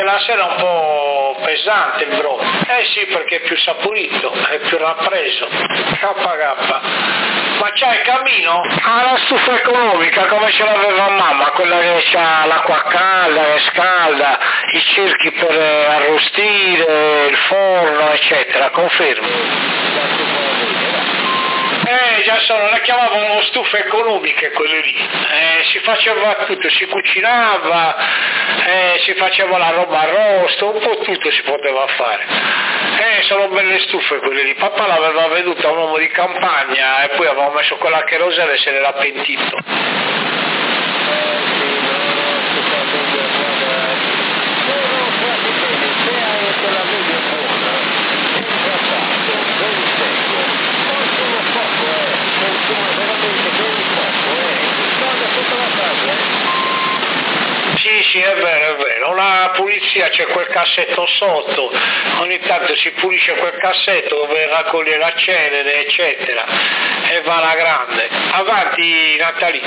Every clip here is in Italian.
La sera è un po' pesante il brodo. Sì, perché è più saporito, è più rappreso. Ma c'hai il camino? La stufa economica come ce l'aveva mamma, quella che c'ha l'acqua calda, che scalda, i cerchi per arrostire, il forno, eccetera, confermi? Già le chiamavano stufe economiche quelle lì, si faceva tutto, si cucinava, si faceva la roba arrosto, un po' tutto si poteva fare. Sono belle stufe quelle lì, papà l'aveva veduta un uomo di campagna e poi aveva messo quella cherosene e se n'era pentito. Sì, è vero, la pulizia c'è quel cassetto sotto, ogni tanto si pulisce quel cassetto dove raccoglie la cenere, eccetera, e va alla grande. Avanti Natalì.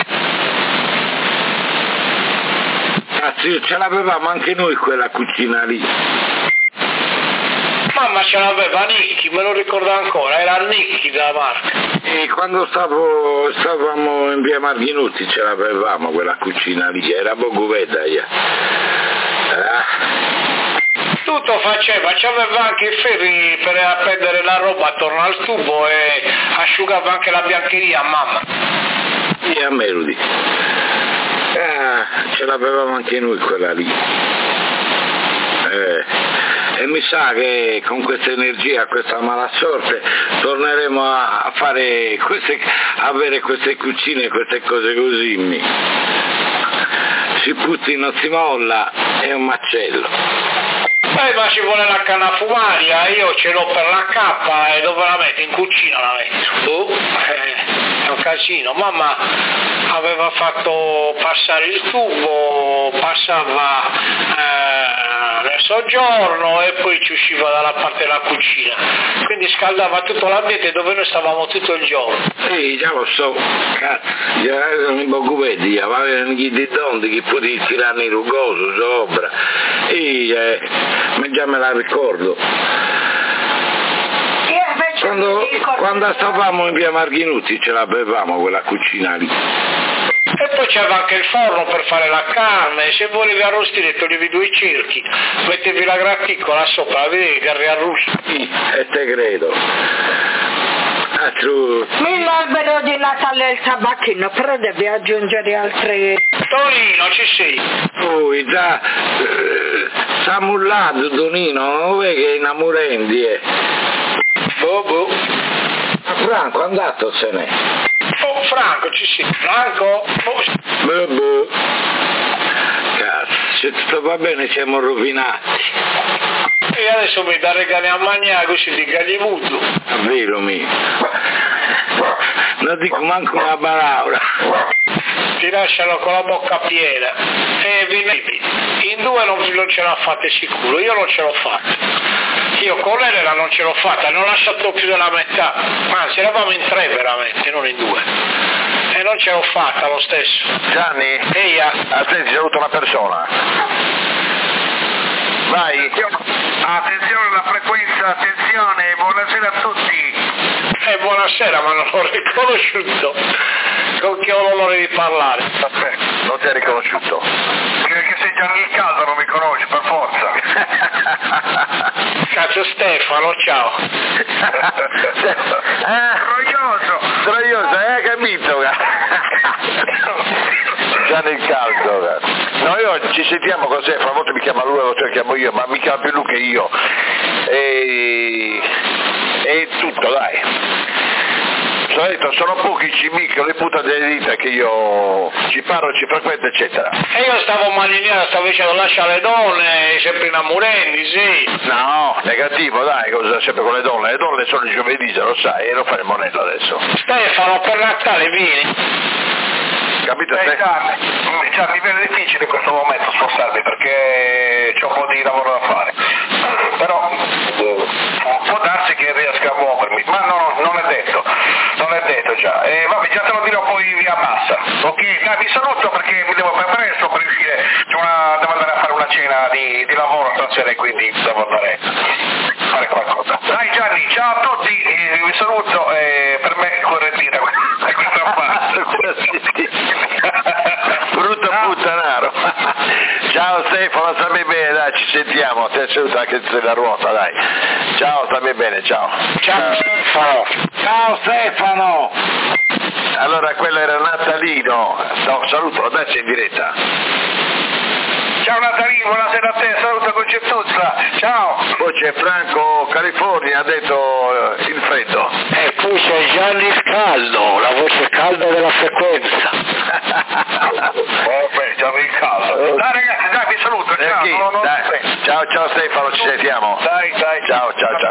Sì, ce l'avevamo anche noi quella cucina lì. Mamma ce l'aveva Nicchi, me lo ricordo ancora, era Nicchi da marca. E quando stavamo in via Marghinuti ce l'avevamo quella cucina lì, era Boguveda. Tutto faceva, c'aveva anche i ferri per appendere la roba attorno al tubo e asciugava anche la biancheria a mamma. Sì, a Melody. Ce l'avevamo anche noi quella lì. E mi sa che con questa energia, questa mala sorte, torneremo a fare avere queste cucine, queste cose così. Si putti, non si molla, è un macello. Ma ci vuole la canna fumaria, io ce l'ho per la cappa e dove la metto? In cucina la metto. È un casino. Mamma aveva fatto passare il tubo, passava nel soggiorno e poi ci usciva dalla parte della cucina, quindi scaldava tutto l'ambiente dove noi stavamo tutto il giorno. Sì, già lo so, cazzo, già non poco vedi, avevano gli dondi che potevi tirare il rugoso sopra, ma già me la ricordo. Quando stavamo in via Marghinuti ce l'avevamo quella cucina lì. E poi c'era anche il forno per fare la carne, se volevi arrostire toglievi 2 cerchi, mettevi la graticola sopra, vedi che riarrusti. Sì, e te credo. L'albero di Natale e il tabacchino, però devi aggiungere altre... Tonino, ci sei? Poi già, samullato Tonino, non vedi che è innamorendi, Boh. Franco, andatosene. Franco, ci sei? Franco? Boh. Cazzo, se tutto va bene siamo rovinati. E adesso mi dà regali a mangiare così di gaglivuto. Vero mio. Non dico manco una balaura. Ti lasciano con la bocca piena. In 2 non ce l'ha fatta sicuro, io non ce l'ho fatta. Io con Elena non ce l'ho fatta, ne ho lasciato più della metà, anzi eravamo in 3 veramente, non in 2. E non ce l'ho fatta lo stesso. Gianni? Eia. Attenti, saluto una persona. Vai. Attenzione alla frequenza, attenzione, buonasera a tutti. Buonasera, ma non l'ho riconosciuto. Con chi ho l'onore di parlare? Aspetta, non ti hai riconosciuto. Perché sei Gianni il Caldo, non mi conosci, per forza. Cazzo Stefano, ciao. Troioso, hai capito? Gianni il Caldo. No, io ci sentiamo così, fra una volta mi chiama lui, a volte mi chiamo io, ma mi chiama più lui che io. E tutto, dai. Sono pochi i cimì che le puttane delle dita che io ci parlo, ci frequento, eccetera. E io stavo maliniano, stavo dicendo lascia le donne, sempre innamorendi, sì. No, negativo, dai, cosa sempre con le donne sono il giovedì, se lo sai, e lo faremo Monello adesso. Stefano, per Natale vieni. Capito? Già mi viene difficile in questo momento spostarmi perché c'ho un po' di lavoro da fare. Però può darsi che riesca a muovermi, ma no, non è detto già. Vabbè, già te lo dirò poi via bassa. Ok, vi saluto perché mi devo preparare, sto per uscire, devo andare a fare una cena di lavoro stasera e quindi devo andare a fare qualcosa. Dai Gianni, ciao a tutti, vi saluto e per me correttina questa parte. Brutto puttanaro. Ciao Stefano, stammi bene, dai, ci sentiamo, ti saluto anche della ruota, dai. Ciao, stammi bene, ciao. Ciao Stefano. Ciao Stefano! Allora quello era Natalino, no, saluto, adesso in diretta. Ciao Natalino, buonasera a te, saluto Concetuzza, ciao! Poi c'è Franco California, ha detto il freddo. E poi c'è Gianni Scaldo, la voce calda della frequenza. Beh, già mi caldo. Dai ragazzi, dai, vi saluto, ciao! Dai. Ciao Stefano, ci sentiamo. Dai. Ciao.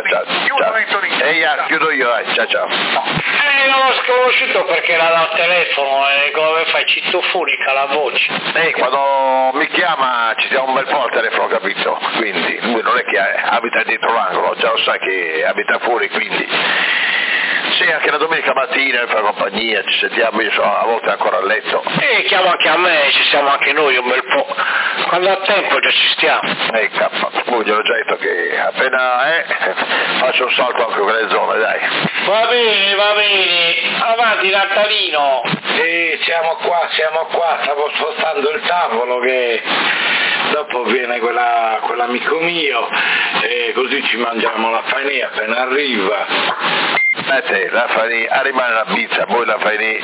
Chiudo io, Chiudo io, ciao. Non l'ho sconosciuto perché era dal telefono e come fai citofonica la voce. Quando mi chiama ci siamo un bel po' al telefono, capito? Quindi lui non è che abita dietro l'angolo, già lo sa che abita fuori, quindi sì, anche la domenica mattina mi fa compagnia, ci sentiamo, io sono a volte ancora a letto. Chiamo anche a me, ci siamo anche noi un bel po'. Quando ha tempo già ci stiamo. Poi gliel'ho già detto che appena faccio un salto anche in quelle zone, dai. Va bene, avanti Natalino. Siamo qua, stavo spostando il tavolo che dopo viene quell'amico mio e così ci mangiamo la faina appena arriva. La faina, rimane la pizza, poi la faina.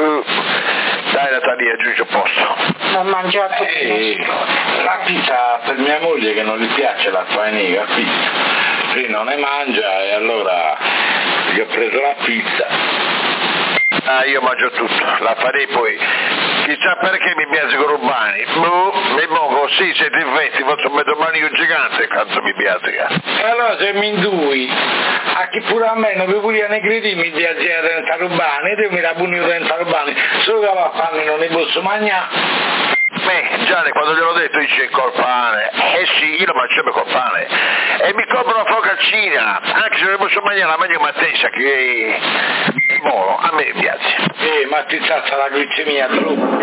Dai Natalia, giù c'è posto. Ho mangiato La pizza per mia moglie che non gli piace la faina, capito? Lei non ne mangia e allora gli ho preso la pizza. Io mangio tutto, la farei poi. Chissà perché mi piace con Urbani. Mi muovo, sì, siete infetti, faccio un medomanico gigante, cazzo mi piace. E allora se mi indui, a chi pure a me non vi voglio ne credimi di azienda dentro Urbani, io mi la punito dentro Urbani, solo che la fanno non ne posso mangiare. Gianni, quando gliel'ho detto dice col pane, sì, io lo mangio sempre col pane, e mi compro una focaccina, anche se non ne posso mangiare, la mangio mattina, che è buono, a me piace. Ma ti salta la glicemia troppo.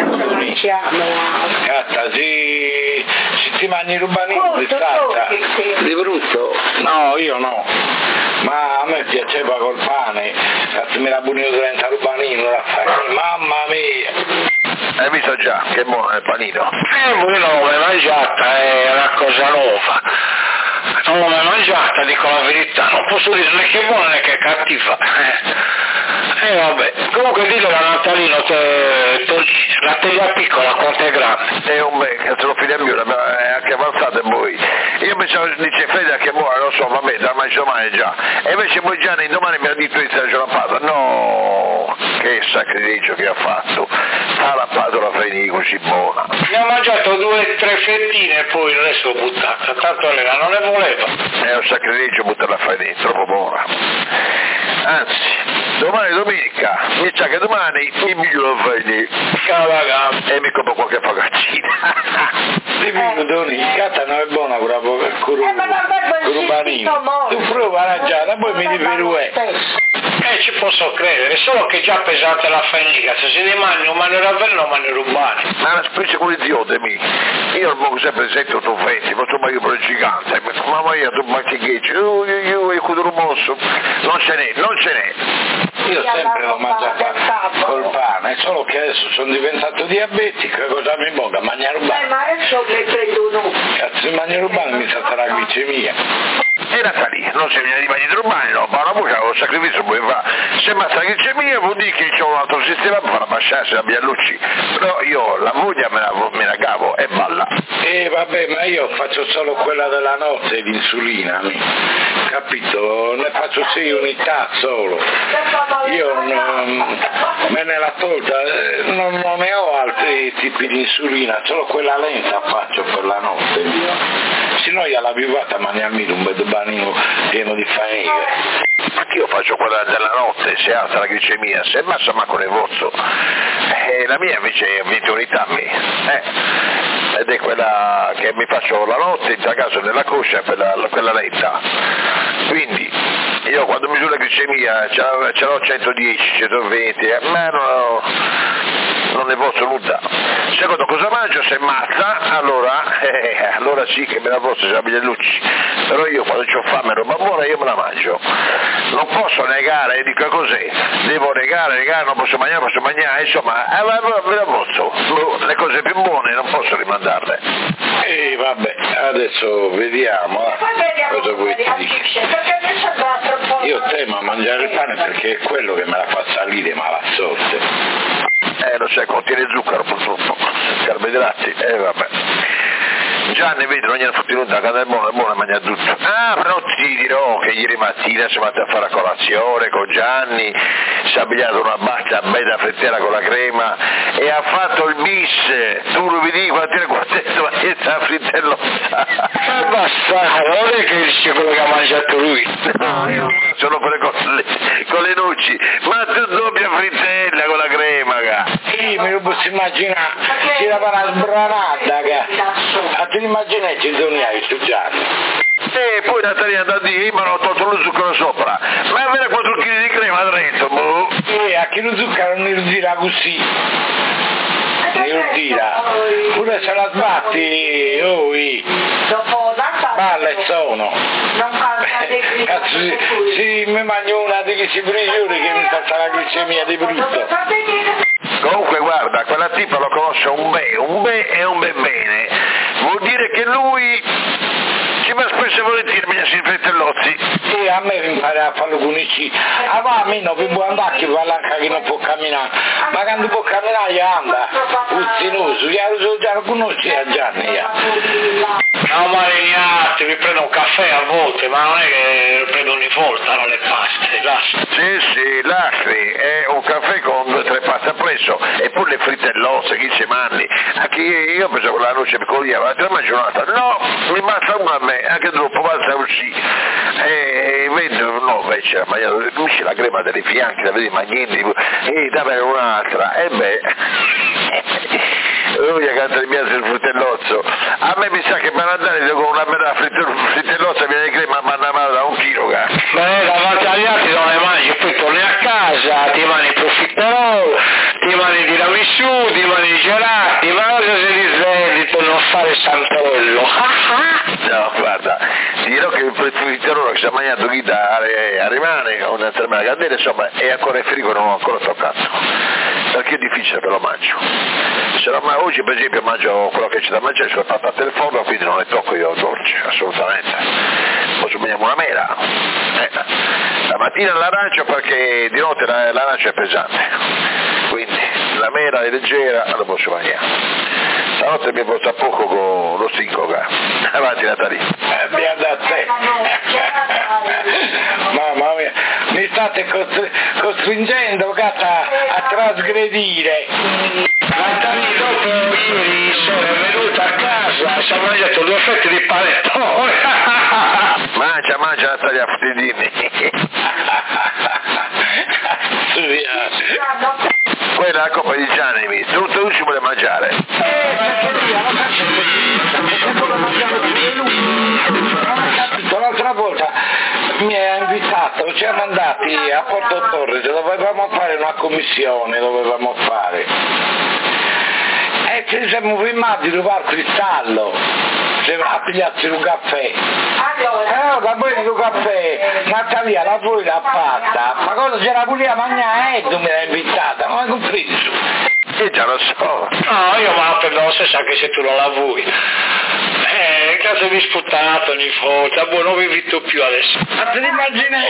Catta, se ti mangi il rubanino ti salta. Di brutto? No, io no. Ma a me piaceva col pane, cazzo mi la punito dentro il rubanino, la fai, mamma mia. Hai visto già, che buono il panino? Voi non l'ho mangiata, è una cosa nuova. Non l'ho mai mangiata, dico la verità, non posso dire né che è buona né che è cattiva. Vabbè, comunque dillo a Natalino, la teglia piccola, quanto è grande? È un cazzo, lo figlio mio, è anche avanzato e voi. Io pensavo, dice Fede che buona, lo so, vabbè, da mangiare domani già. E invece poi Gianni domani mi ha detto di stare giornata. No, che sacrilegio che ha fatto. Ha rappato la faina così buona. Ne ho mangiato 2 o 3 fettine e poi il resto l'ho buttata, tanto lei non ne voleva. È un sacrilegio buttare la faina, troppo buona. Anzi, domani è domenica, mi sa che domani mi miglioro la faina. E mi compro qualche focaccina. Dimmi Doni, cata non è buona con rubanino. Tu prova a mangiare, poi mi dici ci posso credere, solo che già pesate la fanica, se si ne mangia un mangiare avveleno non mangiare rubani. Ma la specie con l'idiota io non posso sempre 7-8-20, ma tu mai io per il gigante, ma io tu ma che ghiaccio, io con il mosso, non ce n'è. Io sempre l'ho mangiata col pane, solo che adesso sono diventato diabetico e cosa mi voga? Mangiare rubani. Ma adesso le prendo no. Cazzo, mangiare rubani mi salta la glicemia. E Natalia, non si viene di mangiare rubani, no, ma la voce lo sacrificio poi fa. Se mi sta glicemia vuol dire che c'ho un altro sistema per far abbassare la mia luce. Però io la voglia me la cavo e balla. Vabbè, ma io faccio solo quella della notte, l'insulina, capito? Ne faccio 6 unità solo. Io me ne la tolta, non ne ho altri tipi di insulina, solo quella lenta faccio per la notte. Se no io alla vivata mangiarmi un bel banino pieno di faina. Anch'io faccio quella della notte, se alza la glicemia, se bassa manco ne vozzo. La mia invece è 20 unità ed è quella che mi faccio la notte in caso nella coscia, quella lenta. Quindi io quando misuro la glicemia ce l'ho 110, 120, ma non ne posso nulla. secondo cosa mangio, se mazza, allora sì che me la posso se Luci, però io quando ho fame e roba buona io me la mangio, non posso negare, dico così, devo negare, non posso mangiare, insomma, me la posso, le cose più buone non posso rimandarle. E vabbè, adesso vediamo cosa vuoi ti dire. Io temo a mangiare il pane perché è quello che me la fa salire malazzotte. Lo sai, contiene zucchero purtroppo, carboidrati, vabbè. Gianni, vedi, non gli hanno fatto nulla, è buono mangiare tutto. Però ti dirò che ieri mattina siamo andati a fare la colazione con Gianni, si è abbigliato una bacca bella frittera con la crema e ha fatto il bis. Tu lo vedi quanto è sta frittellotta. Basta, non è che dice quello che ha mangiato lui. No, io sono quelle cose con le noci, ma tu doppia frittella con la crema, Sì, me lo posso immaginare, si la fa una sbranata, a te immagini ci doniai su Gianni. E poi Natalia da dire, ma ho tolto lo zucchero sopra, ma avere 4 kg di crema dentro, boh. A chi lo zucchero non lo tira così, lo tira, pure se la sbatti, palle sono. Cazzo, sì, mi mangio una di questi prigioni che mi sta la glicemia di brutto. Comunque guarda, quella tipa lo conosce un bene e un ben bene, vuol dire che lui ci va spesso e volentieri a mangiarsi i frittellozzi. Sì, a me mi impara a farlo con i C. A me non può andare che va là che non può camminare, ma quando può camminare gli anda, uzzinoso, già lo conosci a Gianni. No, Marignati, mi prendo un caffè a volte, ma non è che prendo ogni volta, no, le paste, lascia. Sì, lasci, è un caffè con 2 o 3 paste appresso, e pure le frittellozze, chi ci mangi. Anche io penso con la noce piccolina, ma te la mangio un'altra. No, mi basta una a me, anche dopo basta così. E vedo, no, invece la mangiata, unisce la crema dei fianchi, la vedi magneti, e dammi un'altra, e beh. Lui canta di mia sul frittellozzo. A me mi sa che me la dare con una bella frittellozza viene di crema mandamata da 1 chilo. Ma davanti agli altri non le mangi, poi torni a casa, ti mangi profiterol, ti mangi tiramisù, ti mangi gelati, ma cosa si risvegli per non fare santello? No, guarda, ti dirò che il profiterol che si è mangiato qui da rimane con una tremenda candela, insomma, è ancora in frigo, non l'ho ancora toccato, perché è difficile che lo mangio. Oggi per esempio mangio quello che c'è da mangiare sulle patate del forno, quindi non le tocco io dolce, assolutamente. Posso mangiare una mela. La mattina l'arancia perché di notte l'arancia è pesante, quindi la mela è leggera, la posso mangiare. Stanotte mi porta poco con lo stinco, avanti Natalia. Da te. Mamma mia, mi state costringendo a trasgredire. Natalia, dopo ieri sera è venuta a casa, ci ha mangiato 2 fette di panettone. Mangia Natalia, dimmi. Quella è la coppa di Gianni, tu ci vuole mangiare. L'altra volta mi ha invitato, ci siamo andati a Porto Torres, dovevamo fare una commissione, e ci siamo fermati a Bar Cristallo a pigliarci un caffè. Da poi il caffè, Natalia la poi l'ha fatta, ma cosa c'era pure a mangiare, tu mi l'hai invitata, non hai compreso? Già lo so. No, io me la prendo lo stesso anche se tu non la vuoi. In caso di sputato ogni volta, non vi invito più adesso. Ma te l'immagini?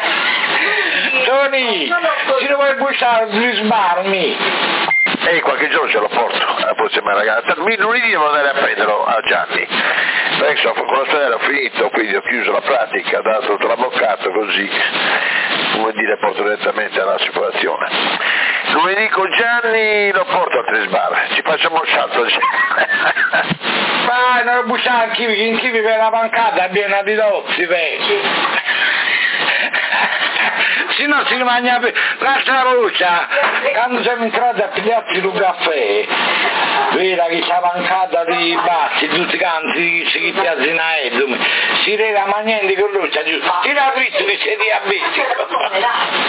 Tony, se non vuoi bussare gli risparmi. E qualche giorno ce lo porto alla prossima ragazza. Lunedì devo andare a prenderlo a Gianni. Adesso con la storia ho finito, quindi ho chiuso la pratica, ho dato tutto l'avvocato così, come dire, porto direttamente all'assicurazione. Lunedì con Gianni lo porto a 3 bar, ci facciamo un salto. Ma non lo bussare in chi vive la mancata è piena di dozzi, vedi? Se no si mangia l'altra volta, quando siamo entrati a pigliarci un caffè, vera che c'è mancata di bassi, tutti quanti si piazzinano, si rega mangiando con l'occia giù, ti la dritto che sei diabetico.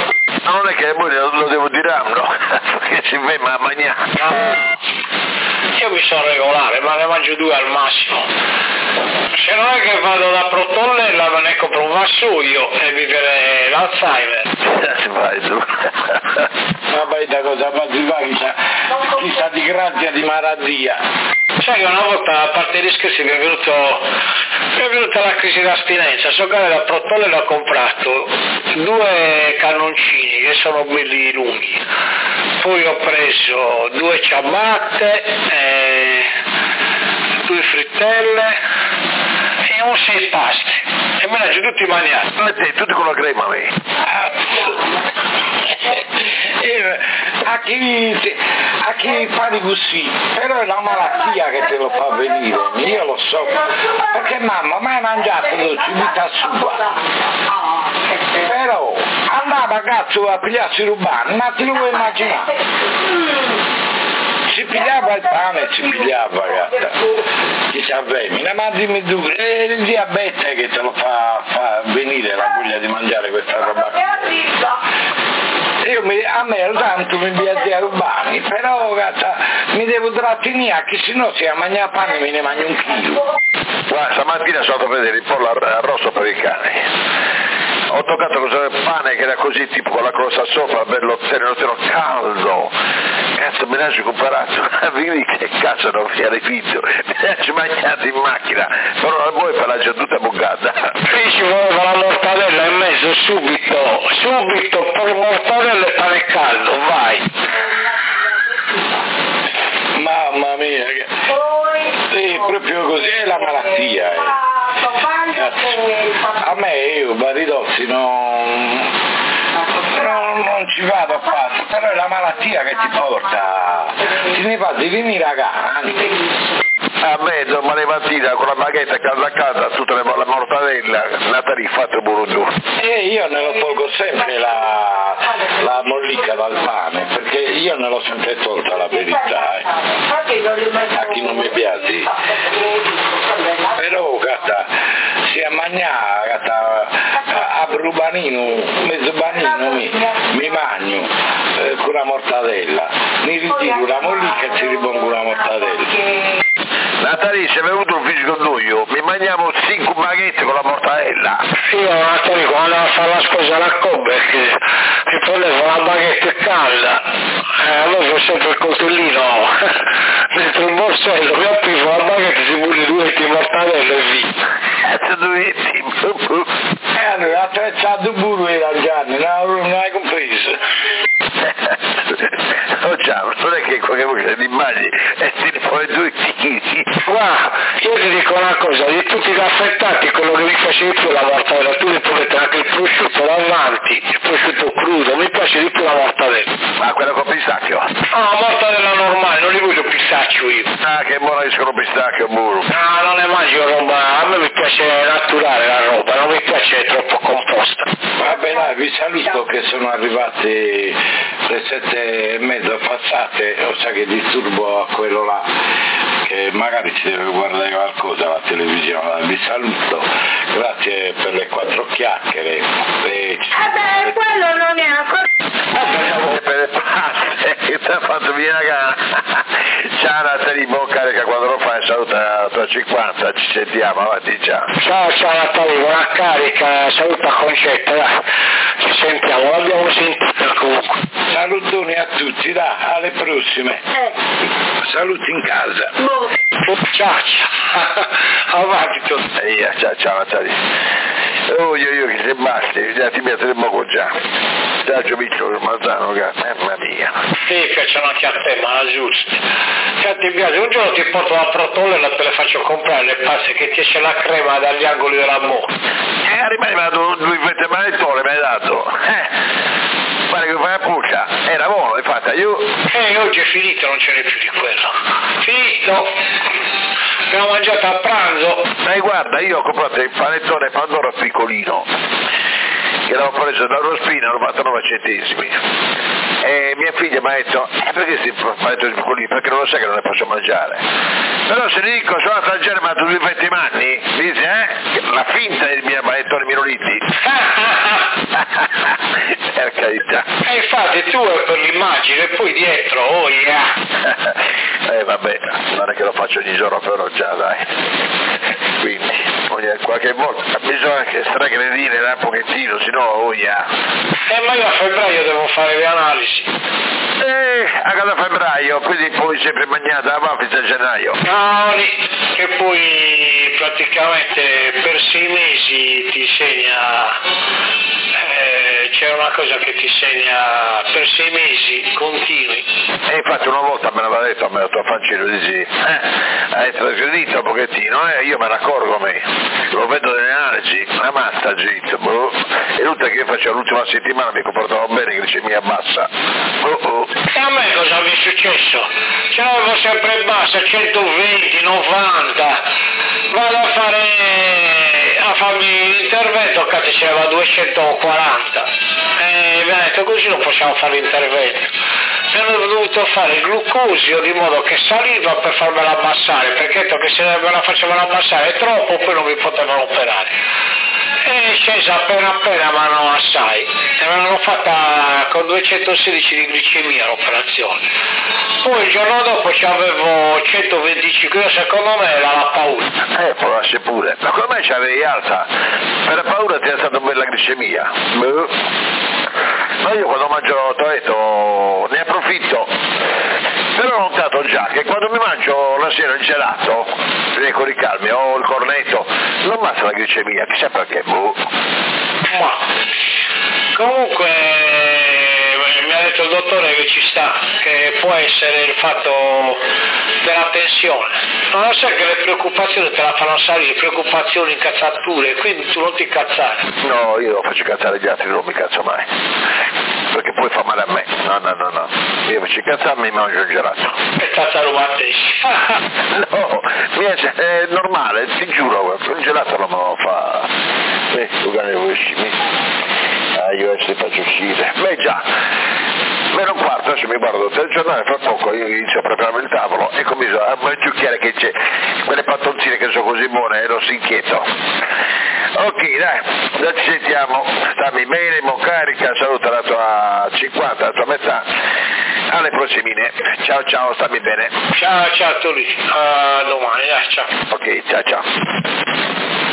Non è che poi lo devo dire, no, perché si ferma a mangiare. io mi so regolare, ma ne mangio 2 al massimo. Se non è che vado da Protollella, me ne compro un vassoio e vivere l'Alzheimer. Si fai tu. Vabbè, da cosa chissà di grazia di malattia. Sai che una volta, a parte i discorsi, mi è venuta la crisi d'astinenza. Sono andato da Protollella e ho comprato 2 cannoncini che sono belli lunghi, poi ho preso 2 ciabatte, 2 frittelle e un 6 paste e me ne ho tutti mangiati. Ma te, tutti con la crema, A chi fa di così, però è la malattia che te lo fa venire, io lo so, perché mamma mai mangiato dolci vita sua, però andava cazzo a pigliarsi rubani, ma te lo vuoi immaginare? Si pigliava il pane, si pigliava gatta, chi s'avvemina, ma dimmi tu, è il diabete che te lo fa venire la voglia di mangiare questa roba. A me tanto mi piace a rubare, però gatta, mi devo trattenere, che se no se a mangiare pane me ne mangio 1 chilo. Guarda, stamattina sono andato a vedere il pollo arrosto per i cani. Ho toccato questo pane che era così tipo con la crosta sopra, bello caldo. Cazzo, me ne hai comparato, vedi che cazzo non mi ha ripito, me ne hai mangiato in macchina, però la vuoi per la già tutta bucata. Qui ci voleva la mortadella in mezzo, subito, poi mortadella e pane caldo, vai. Mamma mia, è proprio così, è la malattia. A me io Baridozzi non ci vado affatto, però è la malattia che ti porta, ti ne fa di venire a casa. A me domani mattina con la baghetta a casa tutta la mortadella, la tariffato burundù. E io ne lo tolgo sempre la mollica dal pane, perché io ne l'ho sempre tolta la verità, a chi non mi piace. Però gatta, si a mangiare, gatta, a brubanino, mezzo banino mi mangio con la mortadella, mi ritiro la mollica e ci ripongo la mortadella. Natale, se è venuto un fisico io, mi mangiamo 5 baguette con la mortadella. Io Natale quando andavo a fare la spesa alla Cobec mi prendevo la baguette calda, allora ho sempre il coltellino dentro il borsello, mi aprivo la baguette, si pure 2 di mortadella e via. Cazzo dovetti? Allora attrezzato pure era Gianni, non hai compreso. Oh ciao, non è che qualche volta ti immagini e ti poi 2 chili. Guarda, io ti dico una cosa, di tutti gli affettati quello che mi piace di più è la mortadella, tu mi metti anche il prosciutto davanti, il prosciutto crudo, mi piace di più la mortadella. Ma quello con pistacchio? Ah, mortadella normale, non li voglio pistacchio io. Ah, che buona escono pistacchio, burro. No, non ne mangio roba, a me mi piace naturale la roba, non mi piace troppo composta. Vabbè dai, vi saluto che sono arrivate le 7:30 passate, o sa che disturbo a quello là, che magari ci deve guardare qualcosa alla televisione. Vi saluto, grazie per le 4 chiacchiere. Quello non è ancora... Per le paste, che ti ha fatto via la gara. Ciao Natali, buon carica quando lo fai, saluta la tua 50, ci sentiamo, avanti, ciao. Ciao Natali, buona carica, saluta Concetta, dai. Ci sentiamo, l'abbiamo sentita comunque. Salutoni a tutti, dai, alle prossime. Saluti in casa. Ciao, avanti tu. Ciao Natali. Oh io che se basti, già ti metteremo già. Già Gioviccio Mazzano, mamma mia. Sì, piacciono anche a te, ma giusto. Cioè ti piace, un giorno ti porto la Protollella e te le faccio comprare le paste che ti esce la crema dagli angoli della bocca. Arrivato 2 fette manettone, mi hai dato. Guarda che fai a puccia, era buono, infatti io. Oggi è finito, non ce n'è più di quello. Finito. Abbiamo mangiato a pranzo. Guarda, io ho comprato il panettone Pandora piccolino, che l'avevo preso da Rospina a 99 centesimi. E mia figlia mi ha detto, perché si panettone piccolino? Perché non lo sai che non ne posso mangiare. Però se gli dico, sono andato al Germano 2 anni, mi dice, la finta del mio panettone Minoliti. Per carità. infatti tu è per l'immagine e poi dietro, oh yeah. Vabbè, non è che lo faccio ogni giorno, però già dai. Quindi, qualche volta bisogna che stragredire un pochettino, sennò oh yeah. Ma io a febbraio devo fare le analisi. A cada febbraio, quindi poi sempre mangiata va fino a gennaio. No, che poi praticamente per 6 mesi ti segna, c'è una cosa che ti segna per 6 mesi continui. E infatti una volta me l'aveva detto, me la tua fancino di sì, hai trasgredito un pochettino, io me ne accorgo lo vedo nelle analisi, una mazza git, e l'ultima che io facevo l'ultima settimana mi comportavo bene, glicemia bassa. E a me cosa mi è successo? Ce l'avevo sempre bassa, 120, 90, vado a farmi l'intervento, cazzo c'era 240, e mi ha detto così non possiamo fare l'intervento. Mi hanno dovuto fare il glucosio di modo che saliva per farmela abbassare, perché ho detto che se me la facevano abbassare troppo poi non mi potevano operare. È scesa appena ma assai, e me l'hanno fatta con 216 di glicemia l'operazione. Poi il giorno dopo avevo 125, secondo me era la paura. Può essere pure, ma come mai c'avevi alta? Per la paura ti è stata bella glicemia. Ma io quando mangio toeto ne approfitto, però ho notato già che quando mi mangio la sera il gelato, con i calmi o il cornetto, non ammazza la glicemia, chissà perché. Ma comunque mi ha detto il dottore che ci sta, che può essere il fatto della tensione. Non lo sai che le preoccupazioni te la fanno salire, preoccupazioni, incazzature, quindi tu non ti incazzare. No, io faccio cazzare gli altri, non mi cazzo mai. Perché poi fa male a me. No. Io faccio incazzarmi e mangio il gelato. E cazzarono a te. No, è normale, ti giuro, il gelato non me lo fa. Tu che ne vuoi uscire? Io adesso ti faccio uscire. Beh già, meno un quarto, adesso mi guardo il telegiornale, fra poco io inizio a preparare il tavolo e comincio a mangiucchiare che c'è quelle pattonzine che sono così buone e non si inquieto. Ok, dai, ci sentiamo, stammi bene, mo carica, saluta la tua 50, la tua metà, alle prossime, ciao, stammi bene. Ciao Turi, a domani, dai, ciao. Ok, ciao.